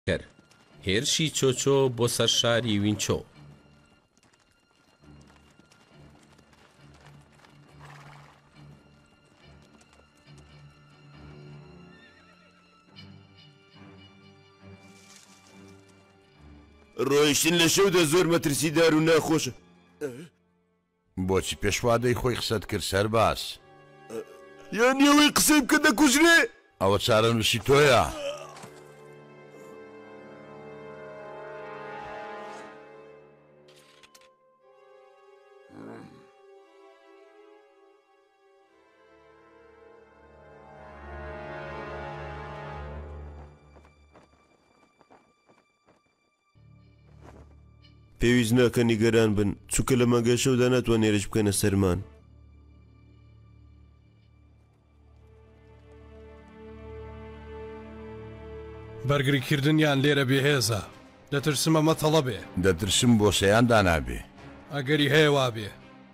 کرد هێرشی چۆچۆ بۆ سەر شاری وینچۆ. ڕۆیشتن لە شەودا زۆر مەترسیدار و ناخۆشە. بۆچی پێشوادەی خۆی قسەت کرد سەرباز؟ یان ئەوەی قسەی بکە دەکوژرێ؟ ئەوە چارەنووسی تۆیە؟ پێویست ناکە نیگەران بن چووکە لە مەگە شەودا ناتوانێرش بکەنە سەرمان. بەرگریکردنیان لێرە بێهێزە. دەترسم ئەمە تەڵە بێ. دەترسم بۆ سەیاندا نابێ. ئەگەری هەیە وا بێ.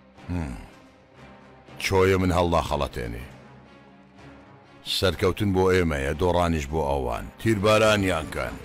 چۆیە من هەڵدا خەڵەتێنێ. سەرکەوتن بۆ ئێمەیە دۆڕانیش بۆ ئەوان تیربارانیان کەن.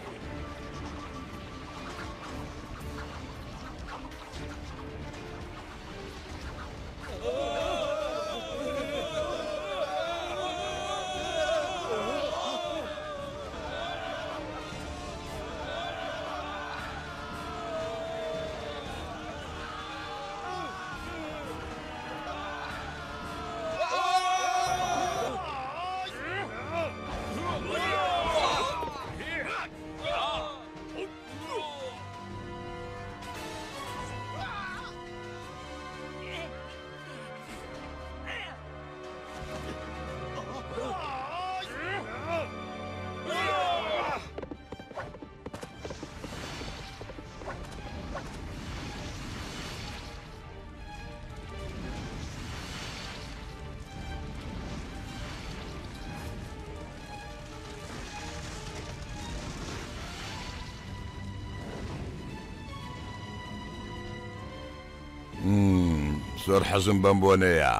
زۆر حەزم بەم بۆنەیە.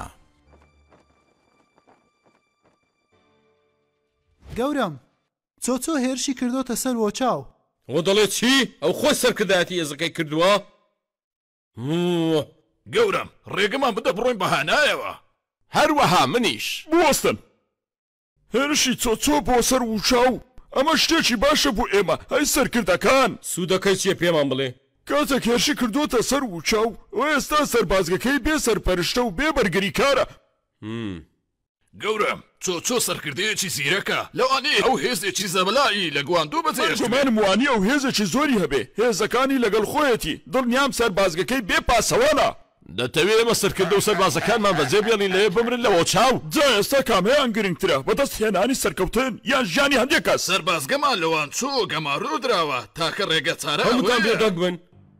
گەورم چۆچۆ هێرشی کردۆتە سەر وۆچاو. ئەوە دەڵێ چی؟ ئەو خۆی سەرکردایەتی ێزەکەی کردووە؟ گەورم ڕێگەمان بدە بڕۆین بەهانایەوە. هەروەها منیش بوەستن. هێرشی چۆچۆ بۆ سەر وچاو ئەمە شتێکی باشە بۆ ئێمە هەی سەرکردەکان. سوودەکەی چیە پێمان بڵێ؟ کاتێک هێرشی کردوتە سەر وچاو ئەو ئێستا سەربازگەکەی بێ سەرپەرشتە و بێ بەرگریکارە. گەورم چۆچۆ سەرکردەیەکی زیرەکە لەوانەیە ئەو هێزێکی زەبەلایی لە گواندوو بەجێهێشت. گومانم وانە ئەو هێزێکی زۆری هەبێ هێزەکانی لەگەڵ خۆیەتی دڵنیام سەربازگەکەی بێ پاسەوانە. دەتەوێت ئێمە سەرکردە و سەربازەکانمان بەجێ بێڵین لەوێ بمرن لەوە چاو. جا ئێستا کامەیان گرنگترە بەدەست هێنانی سەرکەوتن یان ژیانی هەندێک کەس. سەربازگەمان لەوان چۆ گەماڕوو درراوە تاکە ڕێگە چارە هەمووتان بێدەنگ بن.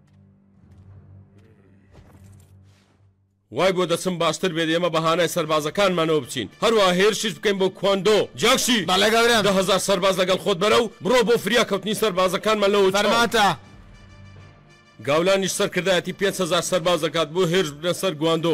وای بۆ دەچم باشتر بێت ئێمە بەهانای سەربازەکانمانەوە بچین هەروە هێرشیش بکەین بۆ کواندۆ. جاکشی بەڵێ گەورم 10,000 سەرباز لەگەڵ خۆت بەرە و بڕۆ بۆ فریاکەوتنی سەربازەکانمان لەوە فەرماتە. گاولانیش سەرکردایەتی 5,000 سەرباز دەکات بۆ هێرش بنە سەر گواندۆ.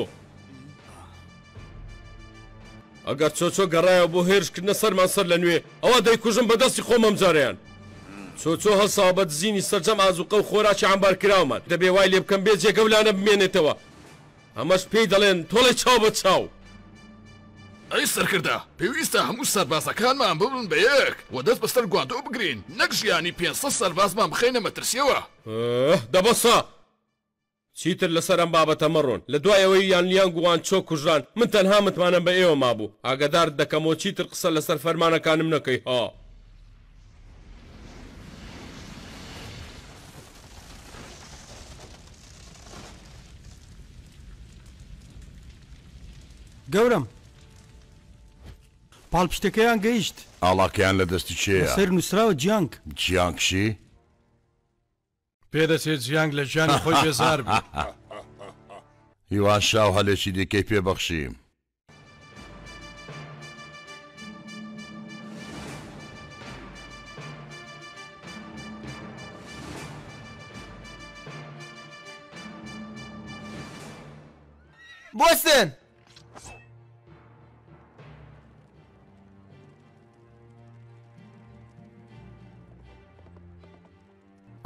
ئەگەر چۆچۆ گەڕایەوە بۆ هێرشکردنە سەرمان سەر لە نوێ ئەوە دەیکوژم بەدەستی خۆمەم جاریان. چۆچۆ هەساوە بە دزینی سەرجەم ئازوقە و خۆراکی عەمبارکراومان دەبێ وای لێ بکەم بێ جێگەولانە بمێنێتەوە. ئەمەش پێی دەڵێن تۆڵی چاو بە چاو. ئەی سەرکردە پێویستە هەموو سەربازەکانمان ببن بە یەک و دەست بەسەر گواندۆ بگرین نەک ژیانی 500 سەربازمان بخەینە مەترسیەوە. دەبەسە چیتر لەسەر ئەم بابەتە مەڕۆن لە دوایەوەی یان لیان گووان چۆ کوژران من تەنها متمانم بە ئێوە مابوو ئاگدار دەکەمەوە چیتر قسە لەسەر فەرمانەکانم نەکەی ها. گەورم پاڵپشتەکەیان گەیشت. ئاڵاکەیان لە دەستی چێە؟ سەر نووسراوە جیانگ. جیانگشی؟ پێدەچێت جیانگ لە ژیانی خۆی بێزار بێ. هیوان شاو هەلێکی دیکەی پێبەخشیم. بوەستن.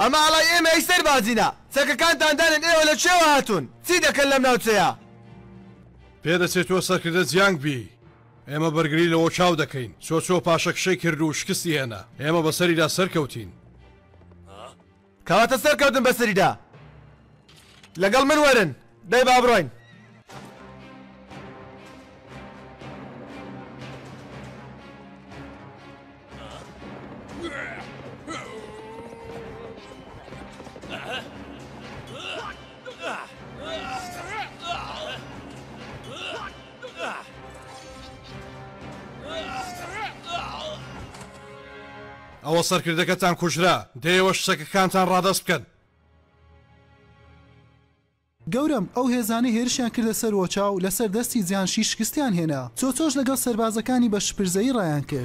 ئەمە ئاڵای ئێمە ئەی سەربازینە چەکەکانتان دانن ئێوە لە چێوە هاتوون چی دەکەن لەم ناوچەیە پێدەچێت تۆ سەرکردە جیانگ بی ئێمە بەرگری لەوە چاو دەکەین چۆ پاشەکشەی کرد و شکستی هێنا ئێمە بەسەریدا سەرکەوتین کەواتە سەرکەوتن بەسەریدا لەگەڵ من وەرن دەی با بڕۆین ئەوە سەرکردەکەتان کوژرا دەیەوە شتەکەکانتان ڕادەست بکەن گەورم ئەو هێزانەی هێرشیان کردە سەر وەچاو لەسەر دەستی جیانشی شکستیان هێنا چۆچۆش لەگەڵ سەربازەکانی بە شپرزەیی ڕایان کرد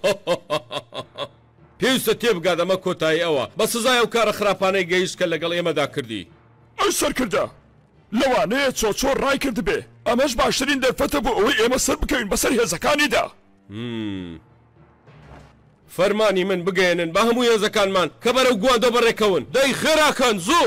پێویستە تێبگات ئەمە کۆتایی ئەوە بە سزای ئەو کارە خراپانەی گەیشت کە لەگەڵ ئێمەدا کردی ئەی سەرکردە لەوانەیە چۆچۆ ڕای کرد بێ ئەمەش باشترین دەرفەتە بۆ ئەوەی ئێمە سەر بکەوین بەسەر هێزەکانیدا فەرمانی من بگەێنن بە هەموو هێزەکانمان کە بەرەو گواندۆ بەڕێکەون دەی خێراکەن زوو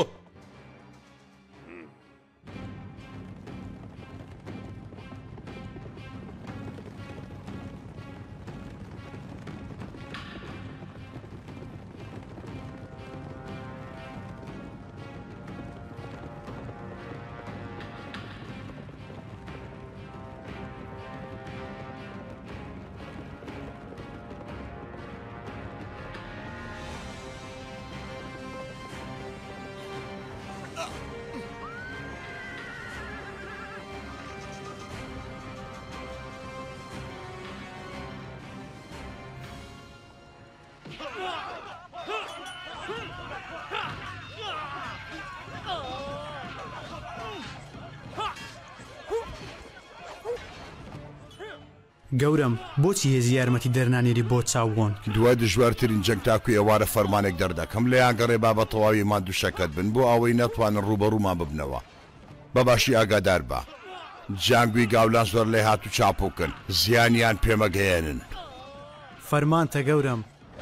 گەورم بۆچی هێزی یارمەتی دەرنانێری بۆ چاوبوون دوای دژوارترین جەنگ تاکوی ئەوارە فەرمانێک دەردەکەم لە یانگەڕێ با بە تەواویمان دووشەکەت بن بۆ ئەوەی نەتوانن ڕوبەڕوومان ببنەوە بەباشی ئاگادار بە جانگوی گاولان زۆر لێ هاتو چاپۆکن زیانیان پێمەگەیەنن فەرمانتە گەورم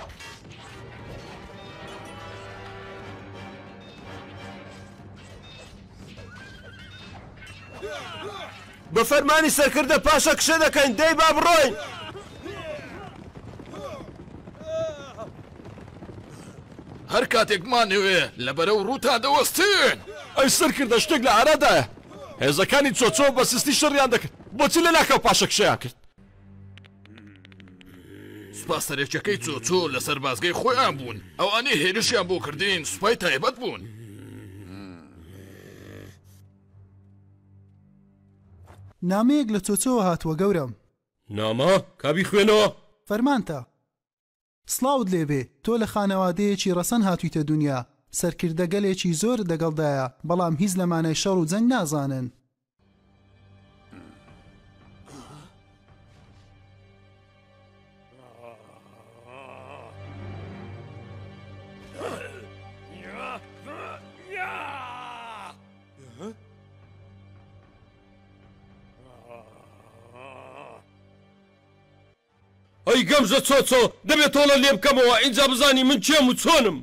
بە فەرمانی سەرکردە پاشە کشە دەکەین دەی با بڕۆین هەر کاتێکمانەوێ لەبەرەو ڕووتا دەوەستن ئەی سەرکردە شتێک لە ئارادایە هێزەکانی چۆچۆ بە سستی شەڕیان دەکرد بۆچی لە ناکەو پاشە کشەیان کرد سوپاس سەرێکەکەی چۆچۆ لە سەربازگەی خۆیان بوون ئەوانەی هێرشیان بۆ کردین سوپای تایبەت بوون نامەیەک لە چۆچۆوە هاتووە گەورم نامە کابی خوێنەوە فەرمانتە سڵاوت لێبێ تۆ لە خانەوادەیەکی ڕەسەن هاتوویتە دنیا سەرکردە گەلێکی زۆر دەگەڵدایە بەڵام هیچ لەمانەی شەڕ و جەنگ نازانن ئەی گەمژە چۆچۆ دەبێت تۆڵە لێ بکەمەوە اینجا بزانی من چێم و چۆنم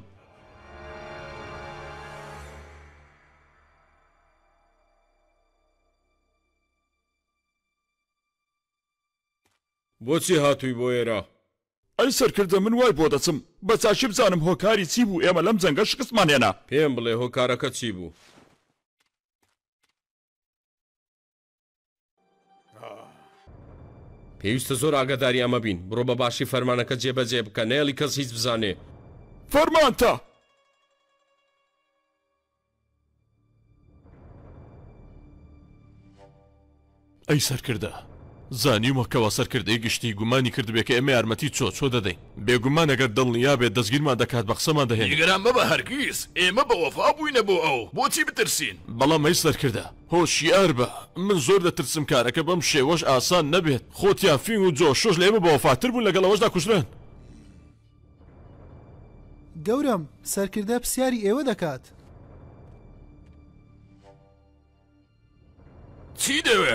بۆچی هاتووی بۆ ئێرە ئەی سەرکردە من وای بۆ دەچم بە چاچی بزانم هۆکاری چی بوو ئێمە لەم جەنگە شکستمان هێنا پێم بڵێ هۆکارەکە چی بوو پێویستە زۆر ئاگاداری ئەمە بین بڕۆ بە باشی فەرمانەکە جێبەجێ بکە نێڵی کەس هیچ بزانێ فەرمانتە ئەی سەرکردە زانیومەکەوە سەرکردەی گشتی گومانی کردبێ کە ئێمە یارمەتی چۆچۆ دەدەین بێگومان ئەگەر دڵنیا بێت دەستگیرمان دەکات بە قسەمان دەهێن نیگەران مەبە هەرگیز ئێمە بە وەفا بووینە بۆ ئەو بۆچی بترسین بەڵام ئەی سەرکردە هۆشیار بە من زۆر دەترسم کارەکە بەم شێوەش ئاسان نەبێت خۆتیان فین و جۆشۆش لە ئێمە بە وەفاتر بوون لەگەڵ ئەوەشدا کوژران گەورم سەرکردە پرسیاری ئێوە دەکات چی دەوێ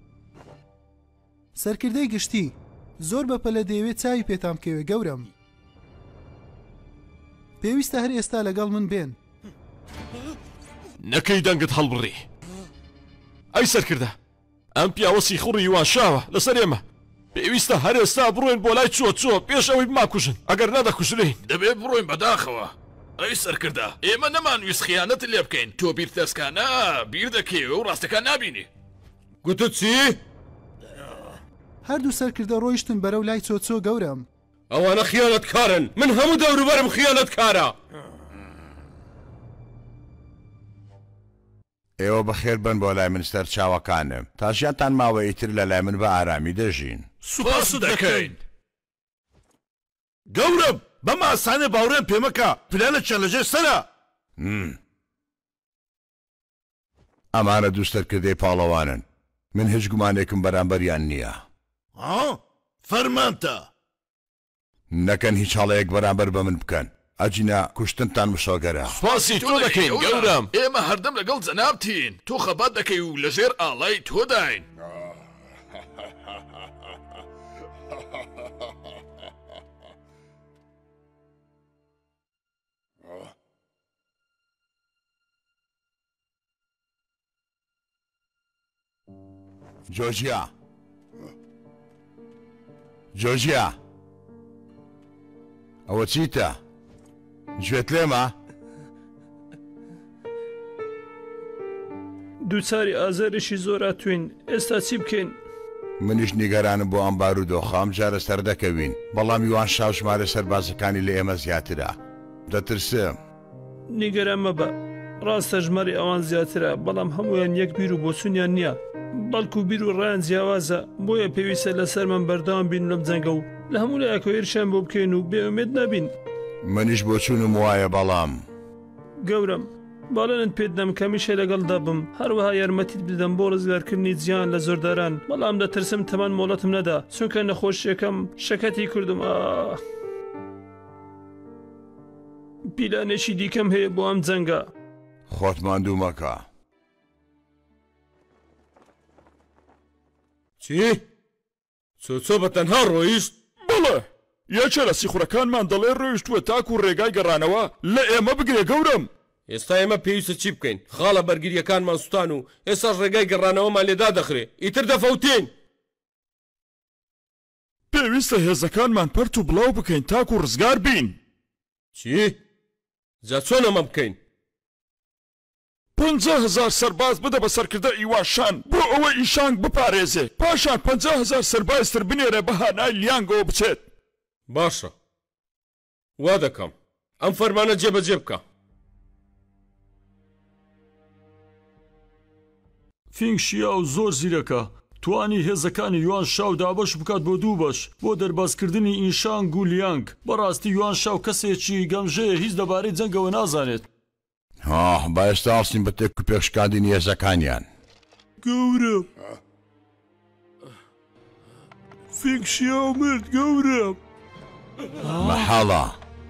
سەرکردەی گشتی زۆر بەپەلە دەیەوێت چاوی پێتام بکەوێ گەورم پێویستە هەر ئێستا لەگەڵ من بێن. نەکەی دەنگت هەڵبڕی ئەی سەرکردە ئەم پیاوەسی خوڕی یوان شاوە لەسەر ئێمە پێویستە هەر ئێستا بڕۆین بۆ لای چۆ پێش ئەوەی بماکوژن ئەگەر نەدەکوژرین دەبێت بڕۆین بەداخەوە. ئەی سەرکردە ئێمە نەمانویست خیانەت لێ بکەین تۆ بیر تەسکانە بیر دەکەی و ڕاستەکان نابینی. گوتت چی؟ هەردوو سەرکردە ڕۆیشتن بەرەو لای چۆچۆ گەورم. ئەوانە خیانەتکارن من هەموو دەوروبەرم خیانەتکارە. ئێوە بەخێر بن بۆ لای منستەر چاوەکانم تا ژیانتان ماوە ئیتر لە لای من بە ئارامی دەژین. سوپاس دەکەین. گەورم بەم ئاسانە باوڕێم پێمەکە پلانە چەند لەژێر سەرە. ئەمانە دووسەرکردەی پاڵەوانن من هیچ گومانێکم بەرامبەریان نییە. فەرمانتە نەکەن هیچ هەڵەیەک بەرامبەر بە من بکەن ئەجینە کوشتنتان مشۆگەرە. سوپاسی تۆ دەکەین گەورم. ئێمە هەردەم لەگەڵ جەنابتین تۆ خەبات دەکەی و لەژێر ئاڵای تۆداین. جۆژیا ئەوە چیتە؟ گوێت لێمە؟ دووچاری ئازارێکی زۆر ئاتوین ئێستا چی بکەین؟ منیش نیگەرانم بۆ ئەم بارودۆخەم جارە سەر دەکەوین بەڵام یوان شاو ژمارە سەربازەکانی لە ئێمە زیاترە دەترسم. نیگەران مەبە ڕاستە ژماری ئەوان زیاترە بەڵام هەمویان یەک بیر و بۆچوونیان نییە بەڵکو بیر و ڕیان جیاوازە بۆیە پێویستە لەسەرمان بەردەوام بین لەم جەنگە و لە هەموو لایەکەوە هێرشیان بۆ بکەین و بێئومێد نەبین. منیش بۆچوونم وایە بەڵام گەورم باڵێنت پێت دەم کەمیشە لەگەڵدا بم هەروەها یارمەتیت بدەم بۆ ڕزگارکردنی جیان لە زۆرداران بەڵام دەترسم تەمان مۆڵەتم نەدا چونکە نەخۆشیەکەم شەکەتی کردم. پیلانێکی دیکەم هەیە بۆ ئەم جەنگە. خۆت ماندوو مەکە. چی؟ چۆچۆ بەتەنها ڕۆیشت؟ بەڵێ یاچە لە سیخورەکانمان دەڵێ ڕۆیشتووە تاکو و ڕێگای گەڕانەوە لە ئێمە بگرێ گەورم. ئێستا ئێمە پێویستە چی بکەین؟ خاڵە بەرگریەکانمان سوتان و ئێستاش ڕێگای گەڕانەوەمان لێدا دەخرێ ئیتر دەفەوتین. پێویستە هێزەکانمان پەرت و بڵاو بکەین تاکو و ڕزگار بین. چی؟ جا چۆن ئەمە بکەین؟ 50,000 سەرباز بدە بە سەرکردە ئیواشان بۆ ئەوە ئیشانگ بپارێزێ پاشان 50,000 سەربازتر بنێرە بەهانای لیانگەوە بچێت. باشە وا دەکەم ئەم فەرمانە جێبەجێ بکە. فینگ شیاو زۆر زیرەکە توانی هێزەکانی یوان شاو دابەش بکات بۆ دوو بەش بۆ دەربازکردنی ئینشانگ و لیانگ. بەڕاستی یوان شاو کەسێکی گەمژەیە هیچ دەبارەی جەنگەوە نازانێت. با ئێستا ئاستین بە تێک و پێشکاندنی هێزەکانیان. گەورم فینگ شیاو مرد گەورم. مەحاڵە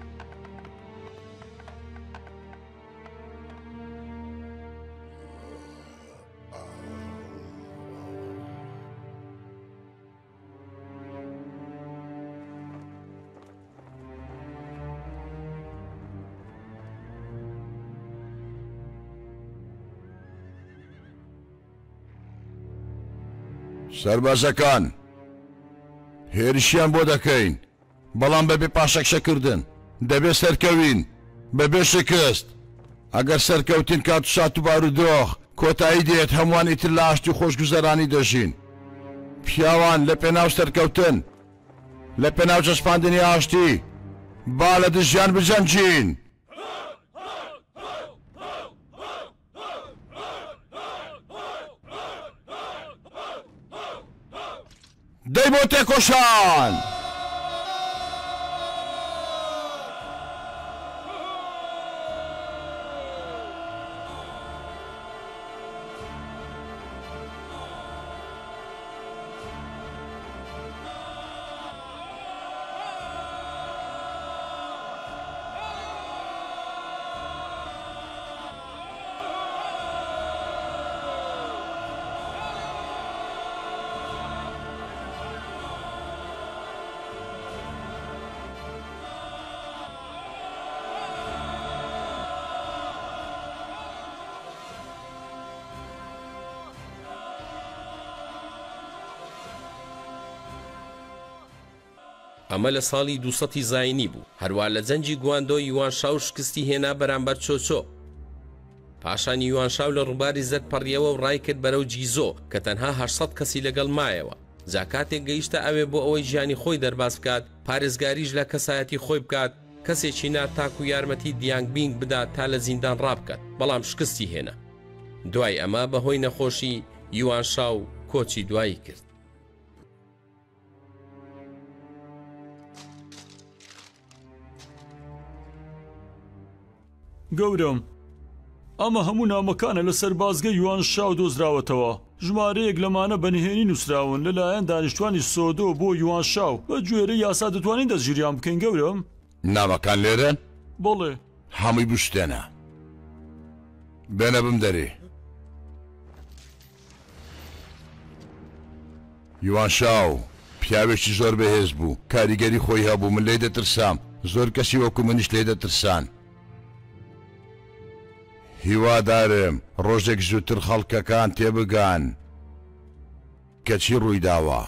سەربازەکان هێرشیان بۆ دەکەین بەڵام بەبێ پاشەکشەکردن دەبێت سەرکەوین بەبێ شکست ئەگەر سەرکەوتین کات و شات و بارودۆخ کۆتایی دێت هەمووان ئیتر لە ئاشتی خۆشگوزەرانی دەژین. پیاوان لە پێناو سەرکەوتن لە پێناو چەسپاندنی ئاشتی با لە دژیان بجەنجین. دەی بۆ تێکۆشان! ئەمە لە ساڵی 200 زاینی بوو. هەروە لە جەنجی گواندۆ یوانشاو شکستی هێنا بەرامبەر چۆچۆ. پاشان یوانشاو لە ڕووباری زەر پەڕیەوە و ڕای کرد بەرەو جیزۆ کە تەنها 800 کەسی لەگەڵ مایەوە. جا کاتێک گەیشتە ئەوێ بۆ ئەوەی ژیانی خۆی دەرباز بکات، پارێزگاریش لە کەسایەتی خۆی بکات، کەسێکی ناتاک و یارمەتی دیانگ بینگ بدات تا لە زیندان ڕابکات، بەڵام شکستی هێنا. دوای ئەمە بەهۆی نەخۆشی یوانشاو کۆچی دوایی کرد. گەورم، ئەمە هەموو نامەکانە لەسەر بازگە یوانشاو دۆزراوەتەوە. ژمارەیەک لەمانە بەنهێنی نووسراون لەلایەن دانیشتوانی سۆدۆ بۆ یوانشاو. بە گوێرە یاسا دەتوانین دەستگیریان بکەین گەورم؟ نامەکان لێرەن؟ بەڵێ. هەمووی بشتێنە. بێنە بم دەرێ. یوانشاو پیاوێکی زۆر بەهێز بوو، کاریگەری خۆی هەبوو، من لێی دەترسام، زۆر کەسی وەکو منیش لێ دەترسان. هیوادارم ڕۆژێک زووتر خەڵکەکان تێبگان کەچی ڕووی داوە.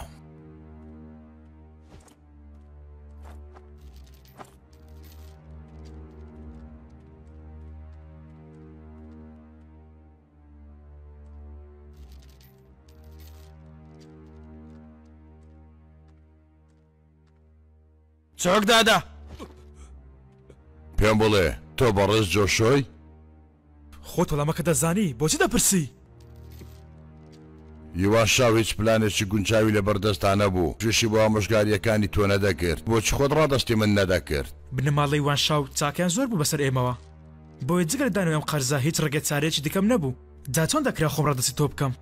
چۆک دادا پێم بڵێ تۆ بەڕێز جۆشۆی؟ خۆ تۆڵەمەکە دەزانی بۆچی دەپرسی؟ یوانشاو هیچ پلانێکی گونجاوی لە بەردەستانە بوو، توێشی بۆ ئامۆژگاریەکانی تۆ نەدەکرد. بۆچی خۆت ڕادەستی من نەدەکرد؟ بنەماڵەی وانشاو چاکیان زۆر بوو بەسەر ئێمەوە، بۆیە جگەر دانەوە ئەم قەرزە هیچ ڕێگە چارەیەکی دیکەم نەبوو. جا چۆن دەکرا خۆم ڕادەستی تۆ بکەم؟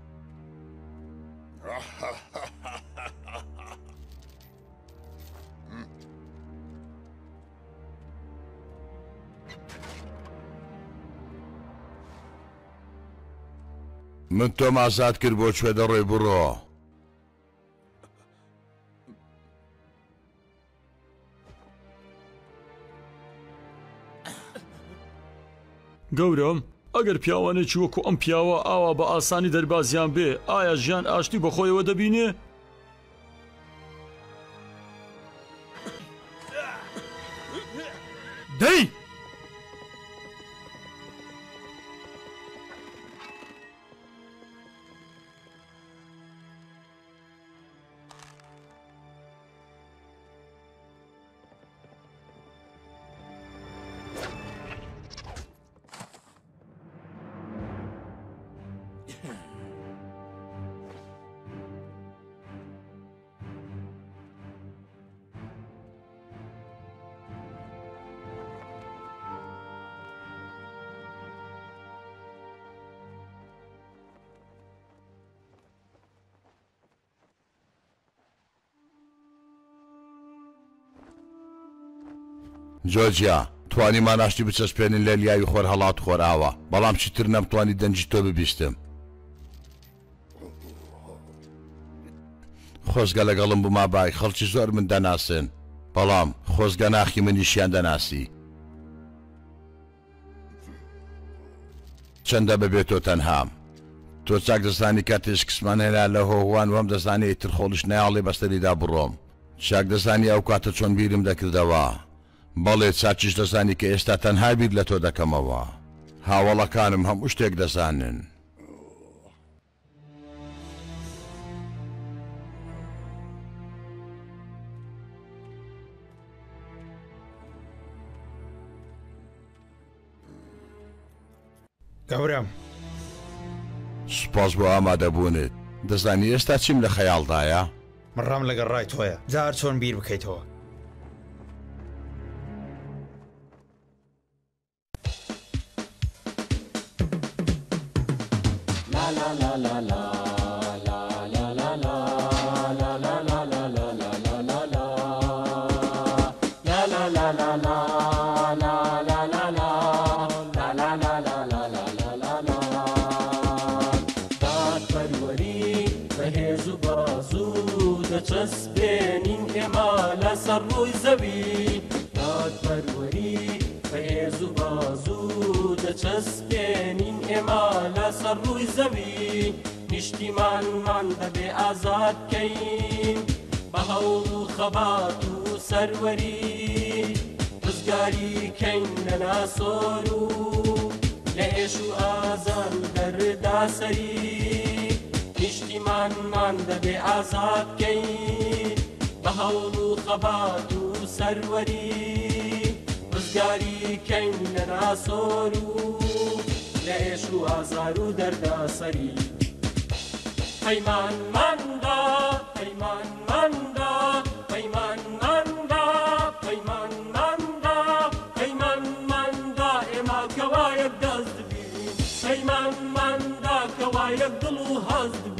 من تۆم ئازاد کرد بۆ کوێ دەڕۆی بڕۆ. گەورم، ئەگەر پیاوانێکی وەکو ئەم پیاوە ئاوا بە ئاسانی دەربازیان بێ، ئایا ژیان ئاشتی بە خۆیەوە دەبینێ؟ دەی! جۆرجیا، توانیمان ئاشتی بچەسپێنین لە لیاوی خۆر هەڵات خۆراوە، بەڵام چیتر نەمتوانی دەنجی تۆ ببیستم. خۆزگە لەگەڵم بووما بای، خەڵکی زۆر من دەناسن، بەڵام خۆزگە ناخی منیشیان دەناسی. چەندە بەبێت تۆ تەنهام. تۆ چاک دەزانی کاتێش کسمان هێنا لە هۆوان وەم دەزانی تر خۆڵش نایاڵێ بەستەریدا بڕۆم. چاک دەزانی ئەو کاتە چۆن بیرم دەکردەوە. بەڵێ چاچیش دەزانی کە ئێستا تەنها بیر لە تۆ دەکەمەوە. هاوڵەکانم هەموو شتێک دەزانن. گەورم، سوپاس بۆ ئامادەبوونت. دەزانی ئێستا چیم لە خەیاڵدایە؟ من ڕام لەگەڵ ڕای تۆیە، جار چۆن بیر بکەیتەوە. چەسبێنین ئێمە لەسەر ڕووی زەوی، دادپەروەری بەهێز و بازوو دەچەسبێنین ئێمە لەسەر ڕووی زەوی، نیشتیمانمان دەبێ ئازاد بکەین بە هەوڵ و خەبات و سەروەری ڕزگاری کەین لە ناسۆر و لە ئێش و ئازار و دەردا سەری نیشتیمانمان دەبێ ئازاد بکەین بە هەوڵ و خەبات و سەروەری ڕزگاری کەین لە ناسۆر و لە ئێش و ئازار و دەردا سەری پەیمانماندا پەیمانماندا پەیمانماندا پەیمانماندا پەیمانماندا ئێمە کەوایەک دەست بین پەیمانماندا کەوایەک دڵ و هەست